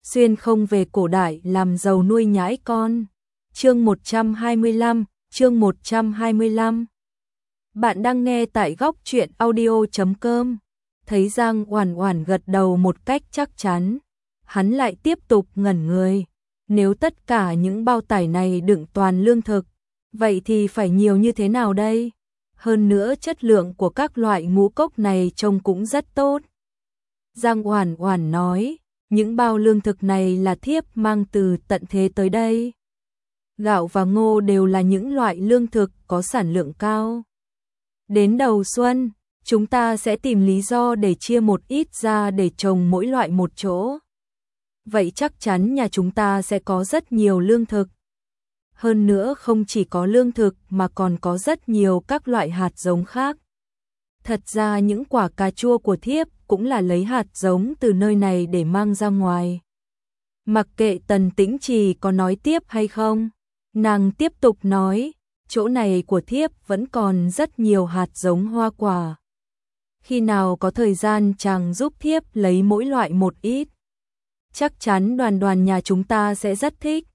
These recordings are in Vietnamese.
xuyên không về cổ đại làm giàu nuôi nhãi con. Chương 125, chương 125. Bạn đang nghe tại góc truyện audio.com. Thấy Giang Oản Oản gật đầu một cách chắc chắn, hắn lại tiếp tục ngẩn người. Nếu tất cả những bao tải này đựng toàn lương thực, vậy thì phải nhiều như thế nào đây? Hơn nữa chất lượng của các loại ngũ cốc này trông cũng rất tốt. Giang Oản Oản nói, những bao lương thực này là thiếp mang từ tận thế tới đây. Gạo và ngô đều là những loại lương thực có sản lượng cao. Đến đầu xuân, chúng ta sẽ tìm lý do để chia một ít ra để trồng mỗi loại một chỗ. Vậy chắc chắn nhà chúng ta sẽ có rất nhiều lương thực. Hơn nữa không chỉ có lương thực mà còn có rất nhiều các loại hạt giống khác. Thật ra những quả cà chua của thiếp cũng là lấy hạt giống từ nơi này để mang ra ngoài. Mặc kệ Tần Tĩnh Trì có nói tiếp hay không, nàng tiếp tục nói, chỗ này của thiếp vẫn còn rất nhiều hạt giống hoa quả. Khi nào có thời gian chàng giúp thiếp lấy mỗi loại một ít. Chắc chắn Đoàn Đoàn nhà chúng ta sẽ rất thích.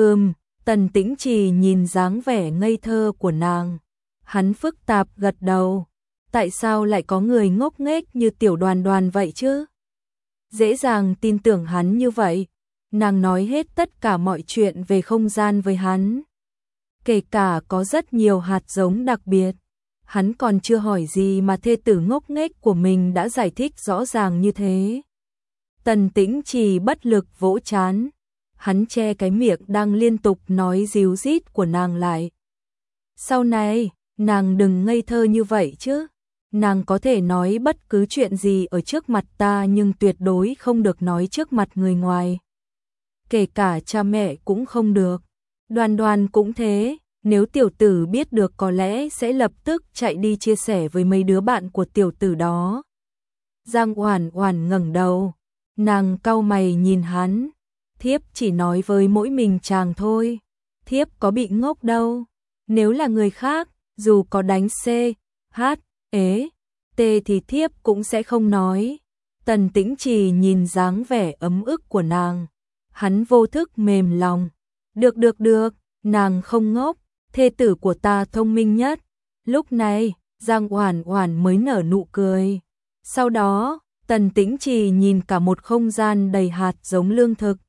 Tần Tĩnh Trì nhìn dáng vẻ ngây thơ của nàng. Hắn phức tạp gật đầu. Tại sao lại có người ngốc nghếch như tiểu Đoàn Đoàn vậy chứ? Dễ dàng tin tưởng hắn như vậy. Nàng nói hết tất cả mọi chuyện về không gian với hắn. Kể cả có rất nhiều hạt giống đặc biệt. Hắn còn chưa hỏi gì mà thê tử ngốc nghếch của mình đã giải thích rõ ràng như thế. Tần Tĩnh Trì bất lực vỗ trán. Hắn che cái miệng đang liên tục nói ríu rít của nàng lại. Sau này, nàng đừng ngây thơ như vậy chứ. Nàng có thể nói bất cứ chuyện gì ở trước mặt ta nhưng tuyệt đối không được nói trước mặt người ngoài. Kể cả cha mẹ cũng không được. Đoàn Đoàn cũng thế, nếu tiểu tử biết được có lẽ sẽ lập tức chạy đi chia sẻ với mấy đứa bạn của tiểu tử đó. Giang Oản Oản ngẩng đầu, nàng cau mày nhìn hắn. Thiếp chỉ nói với mỗi mình chàng thôi, thiếp có bị ngốc đâu. Nếu là người khác, dù có đánh C, H, ế, T thì thiếp cũng sẽ không nói. Tần Tĩnh Trì nhìn dáng vẻ ấm ức của nàng. Hắn vô thức mềm lòng. Được, nàng không ngốc, thê tử của ta thông minh nhất. Lúc này, Giang Oản Oản mới nở nụ cười. Sau đó, Tần Tĩnh Trì nhìn cả một không gian đầy hạt giống lương thực.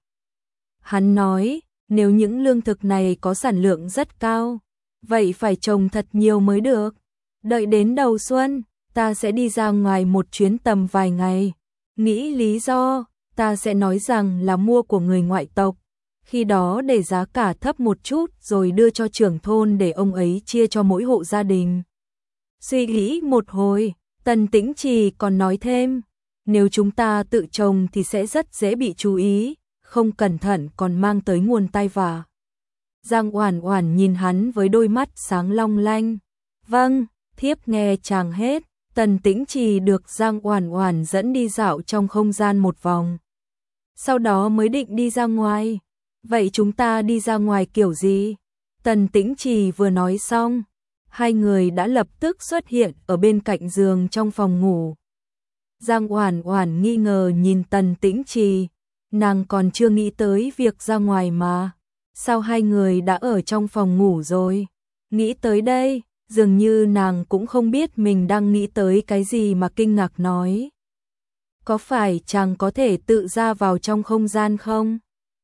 Hắn nói, nếu những lương thực này có sản lượng rất cao, vậy phải trồng thật nhiều mới được. Đợi đến đầu xuân, ta sẽ đi ra ngoài một chuyến tầm vài ngày. Nghĩ lý do, ta sẽ nói rằng là mua của người ngoại tộc. Khi đó để giá cả thấp một chút rồi đưa cho trưởng thôn để ông ấy chia cho mỗi hộ gia đình. Suy nghĩ một hồi, Tần Tĩnh Trì còn nói thêm, nếu chúng ta tự trồng thì sẽ rất dễ bị chú ý, không cẩn thận còn mang tới nguồn tai vạ. Giang Oản Oản nhìn hắn với đôi mắt sáng long lanh. Vâng, thiếp nghe chàng hết. Tần Tĩnh Trì được Giang Oản Oản dẫn đi dạo trong không gian một vòng. Sau đó mới định đi ra ngoài. Vậy chúng ta đi ra ngoài kiểu gì? Tần Tĩnh Trì vừa nói xong, hai người đã lập tức xuất hiện ở bên cạnh giường trong phòng ngủ. Giang Oản Oản nghi ngờ nhìn Tần Tĩnh Trì, nàng còn chưa nghĩ tới việc ra ngoài mà. Sao hai người đã ở trong phòng ngủ rồi? Nghĩ tới đây, dường như nàng cũng không biết mình đang nghĩ tới cái gì mà kinh ngạc nói. Có phải chàng có thể tự ra vào trong không gian không?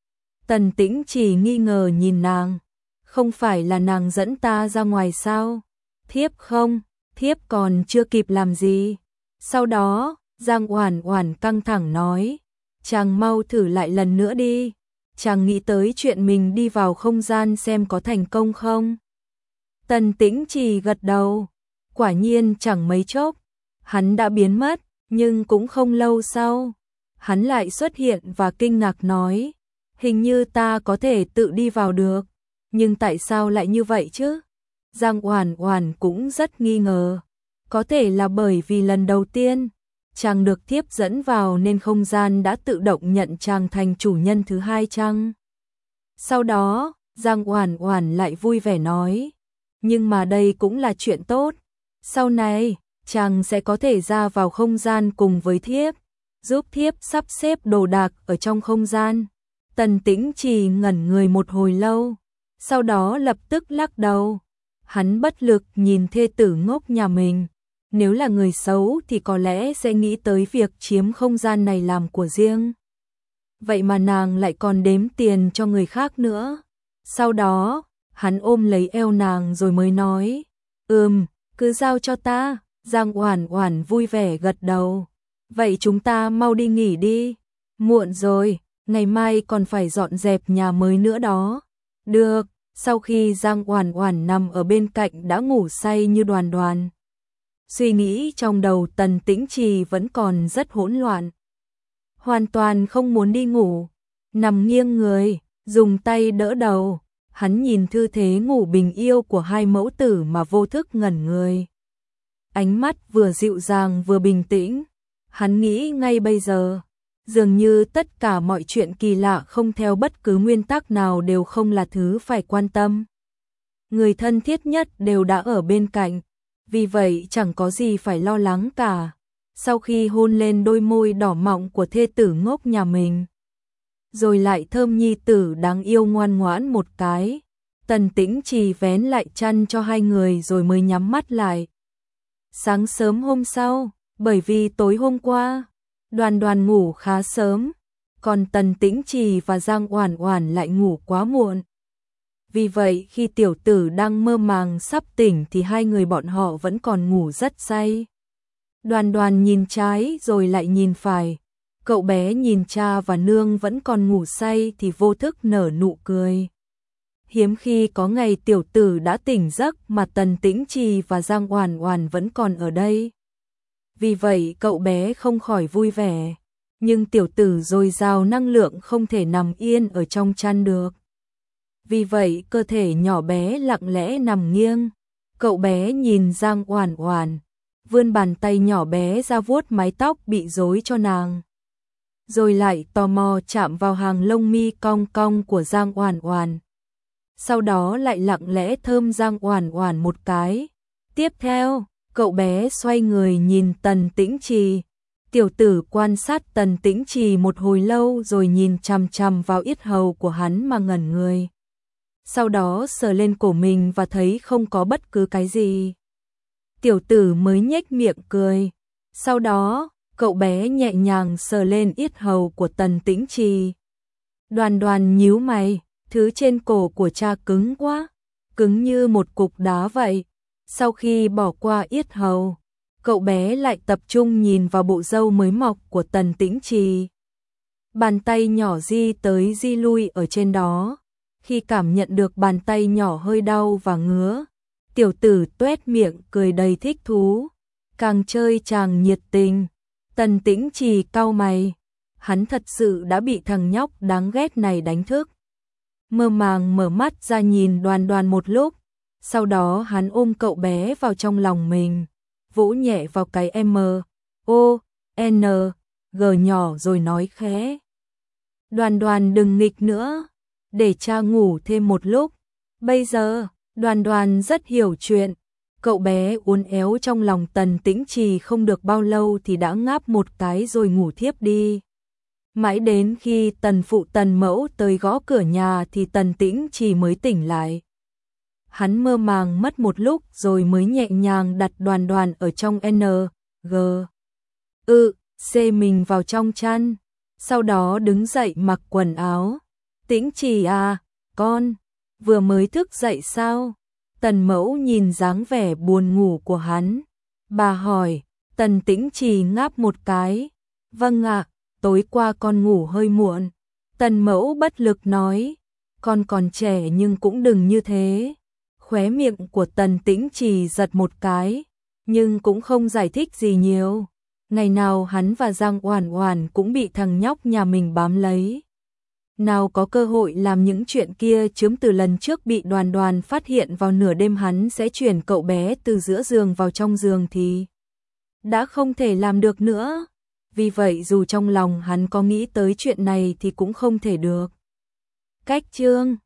Tần Tĩnh Trì nghi ngờ nhìn nàng. Không phải là nàng dẫn ta ra ngoài sao? Thiếp không, thiếp còn chưa kịp làm gì. Sau đó, Giang Oản Oản căng thẳng nói, chàng mau thử lại lần nữa đi. Chàng nghĩ tới chuyện mình đi vào không gian xem có thành công không? Tần Tĩnh Trì gật đầu. Quả nhiên chẳng mấy chốc, hắn đã biến mất, nhưng cũng không lâu sau, hắn lại xuất hiện và kinh ngạc nói, hình như ta có thể tự đi vào được, nhưng tại sao lại như vậy chứ? Giang Oản Oản cũng rất nghi ngờ, có thể là bởi vì lần đầu tiên chàng được thiếp dẫn vào nên không gian đã tự động nhận chàng thành chủ nhân thứ hai chăng? Sau đó, Giang Oản Oản lại vui vẻ nói, nhưng mà đây cũng là chuyện tốt. Sau này, chàng sẽ có thể ra vào không gian cùng với thiếp. giúp thiếp sắp xếp đồ đạc ở trong không gian. Tần Tĩnh Trì ngẩn người một hồi lâu, sau đó lập tức lắc đầu. Hắn bất lực nhìn thê tử ngốc nhà mình. Nếu là người xấu thì có lẽ sẽ nghĩ tới việc chiếm không gian này làm của riêng. Vậy mà nàng lại còn đếm tiền cho người khác nữa. Sau đó, hắn ôm lấy eo nàng rồi mới nói, cứ giao cho ta. Giang Oản Oản vui vẻ gật đầu. Vậy chúng ta mau đi nghỉ đi. Muộn rồi, ngày mai còn phải dọn dẹp nhà mới nữa đó. Được, sau khi Giang Oản Oản nằm ở bên cạnh đã ngủ say như Đoàn Đoàn. Suy nghĩ trong đầu Tần Tĩnh Trì vẫn còn rất hỗn loạn. Hoàn toàn không muốn đi ngủ. Nằm nghiêng người, dùng tay đỡ đầu. Hắn nhìn tư thế ngủ bình yêu của hai mẫu tử mà vô thức ngẩn người. Ánh mắt vừa dịu dàng vừa bình tĩnh. Hắn nghĩ ngay bây giờ, dường như tất cả mọi chuyện kỳ lạ không theo bất cứ nguyên tắc nào đều không là thứ phải quan tâm. Người thân thiết nhất đều đã ở bên cạnh, vì vậy chẳng có gì phải lo lắng cả. Sau khi hôn lên đôi môi đỏ mọng của thê tử ngốc nhà mình, rồi lại thơm nhi tử đáng yêu ngoan ngoãn một cái, Tần Tĩnh Trì vén lại chăn cho hai người rồi mới nhắm mắt lại. Sáng sớm hôm sau, bởi vì tối hôm qua, Đoàn Đoàn ngủ khá sớm, còn Tần Tĩnh Trì và Giang Oản Oản lại ngủ quá muộn. Vì vậy khi tiểu tử đang mơ màng sắp tỉnh thì hai người bọn họ vẫn còn ngủ rất say. Đoàn Đoàn nhìn trái rồi lại nhìn phải, cậu bé nhìn cha và nương vẫn còn ngủ say thì vô thức nở nụ cười. Hiếm khi có ngày tiểu tử đã tỉnh giấc mà Tần Tĩnh Trì và Giang Oản Oản vẫn còn ở đây. Vì vậy cậu bé không khỏi vui vẻ, nhưng tiểu tử dồi dào năng lượng không thể nằm yên ở trong chăn được. Vì vậy cơ thể nhỏ bé lặng lẽ nằm nghiêng. Cậu bé nhìn Giang Oản Oản, vươn bàn tay nhỏ bé ra vuốt mái tóc bị rối cho nàng. Rồi lại tò mò chạm vào hàng lông mi cong cong của Giang Oản Oản. Sau đó lại lặng lẽ thơm Giang Oản Oản một cái. Tiếp theo, cậu bé xoay người nhìn Tần Tĩnh Trì. Tiểu tử quan sát Tần Tĩnh Trì một hồi lâu rồi nhìn chằm chằm vào yết hầu của hắn mà ngẩn người. Sau đó sờ lên cổ mình và thấy không có bất cứ cái gì. Tiểu tử mới nhếch miệng cười. Sau đó, cậu bé nhẹ nhàng sờ lên yết hầu của Tần Tĩnh Trì. Đoàn Đoàn nhíu mày, thứ trên cổ của cha cứng quá, cứng như một cục đá vậy. Sau khi bỏ qua yết hầu, cậu bé lại tập trung nhìn vào bộ râu mới mọc của Tần Tĩnh Trì. Bàn tay nhỏ di tới di lui ở trên đó. Khi cảm nhận được bàn tay nhỏ hơi đau và ngứa, tiểu tử tuét miệng cười đầy thích thú. Càng chơi chàng nhiệt tình. Tần Tĩnh Trì cau mày. Hắn thật sự đã bị thằng nhóc đáng ghét này đánh thức. Mơ màng mở mắt ra nhìn Đoàn Đoàn một lúc. Sau đó hắn ôm cậu bé vào trong lòng mình, vỗ nhẹ vào cái M-O-N-G nhỏ rồi nói khẽ. Đoàn Đoàn đừng nghịch nữa, để cha ngủ thêm một lúc. Bây giờ, Đoàn Đoàn rất hiểu chuyện. Cậu bé uốn éo trong lòng Tần Tĩnh Trì không được bao lâu thì đã ngáp một cái rồi ngủ thiếp đi. Mãi đến khi Tần phụ Tần mẫu tới gõ cửa nhà thì Tần Tĩnh Trì mới tỉnh lại. Hắn mơ màng mất một lúc rồi mới nhẹ nhàng đặt Đoàn Đoàn ở trong C mình vào trong chăn. Sau đó đứng dậy mặc quần áo. Tĩnh Trì à, con, vừa mới thức dậy sao? Tần mẫu nhìn dáng vẻ buồn ngủ của hắn. Bà hỏi, Tần Tĩnh Trì ngáp một cái. Vâng ạ, tối qua con ngủ hơi muộn. Tần mẫu bất lực nói, con còn trẻ nhưng cũng đừng như thế. Khóe miệng của Tần Tĩnh Trì giật một cái, nhưng cũng không giải thích gì nhiều. Ngày nào hắn và Giang Oản Oản cũng bị thằng nhóc nhà mình bám lấy. Nào có cơ hội làm những chuyện kia chớm từ lần trước bị Đoàn Đoàn phát hiện vào nửa đêm hắn sẽ chuyển cậu bé từ giữa giường vào trong giường thì đã không thể làm được nữa. Vì vậy dù trong lòng hắn có nghĩ tới chuyện này thì cũng không thể được. Cách chương